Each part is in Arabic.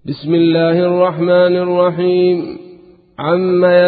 بسم الله الرحمن الرحيم. عما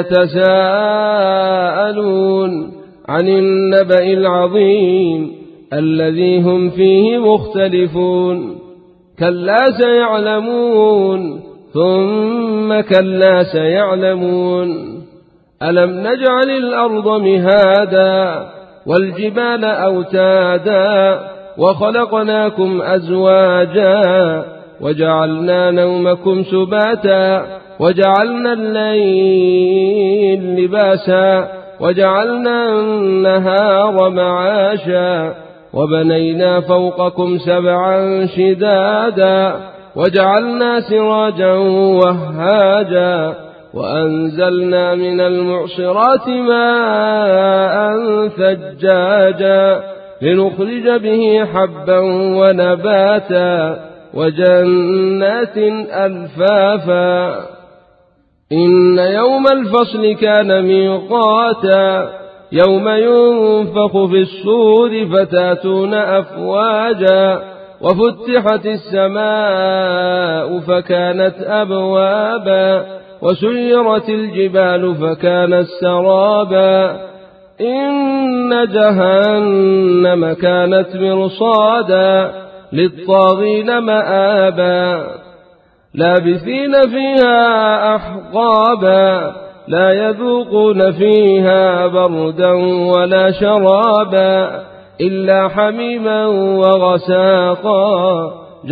يتساءلون عن النبأ العظيم الذي هم فيه مختلفون. كلا سيعلمون ثم كلا سيعلمون. ألم نجعل الأرض مهادا والجبال أوتادا وخلقناكم أزواجا وجعلنا نومكم سباتا وجعلنا الليل لباسا وجعلنا النهار معاشا وبنينا فوقكم سبعا شدادا وجعلنا سراجا وهاجا وأنزلنا من المعصرات ماء ثجاجا لنخرج به حبا ونباتا وجنات ألفافا. إن يوم الفصل كان ميقاتا يوم ينفخ في الصور فتاتون أفواجا وفتحت السماء فكانت أبوابا وسيرت الجبال فكانت سرابا. إن جهنم كانت مرصادا للطاغين مآبا لابثين فيها أحقابا لا يذوقون فيها بردا ولا شرابا إلا حميما وغساقا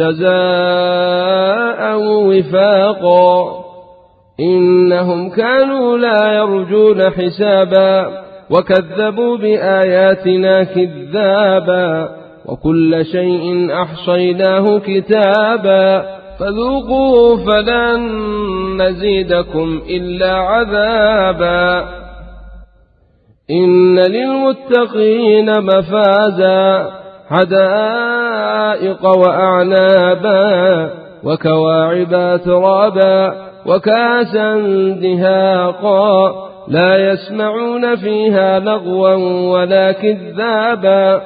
جزاء وفاقا. إنهم كانوا لا يرجون حسابا وكذبوا بآياتنا كذابا وكل شيء أحصيناه كتابا فذوقوا فلن نزيدكم إلا عذابا. إن للمتقين مفازا حدائق وأعنابا وكواعب أترابا وكاسا دهاقا لا يسمعون فيها لغوا ولا كذابا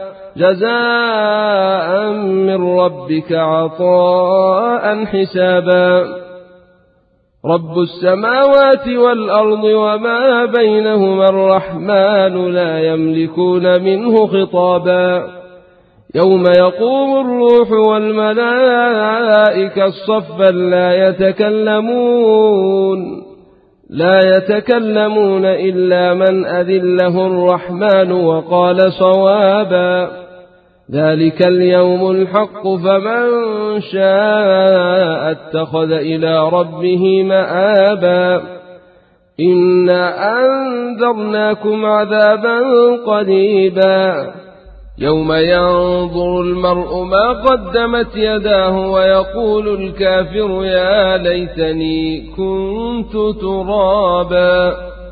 جزاء من ربك عطاء حسابا. رب السماوات والأرض وما بينهما الرحمن لا يملكون منه خطابا. يوم يقوم الروح والملائكة صفا لا يتكلمون إلا من أذن له الرحمن وقال صوابا. ذلك اليوم الحق فمن شاء اتخذ إلى ربه مآبا. إنا أنذرناكم عذابا قريبا يوم ينظر المرء ما قدمت يداه ويقول الكافر يا ليتني كنت ترابا.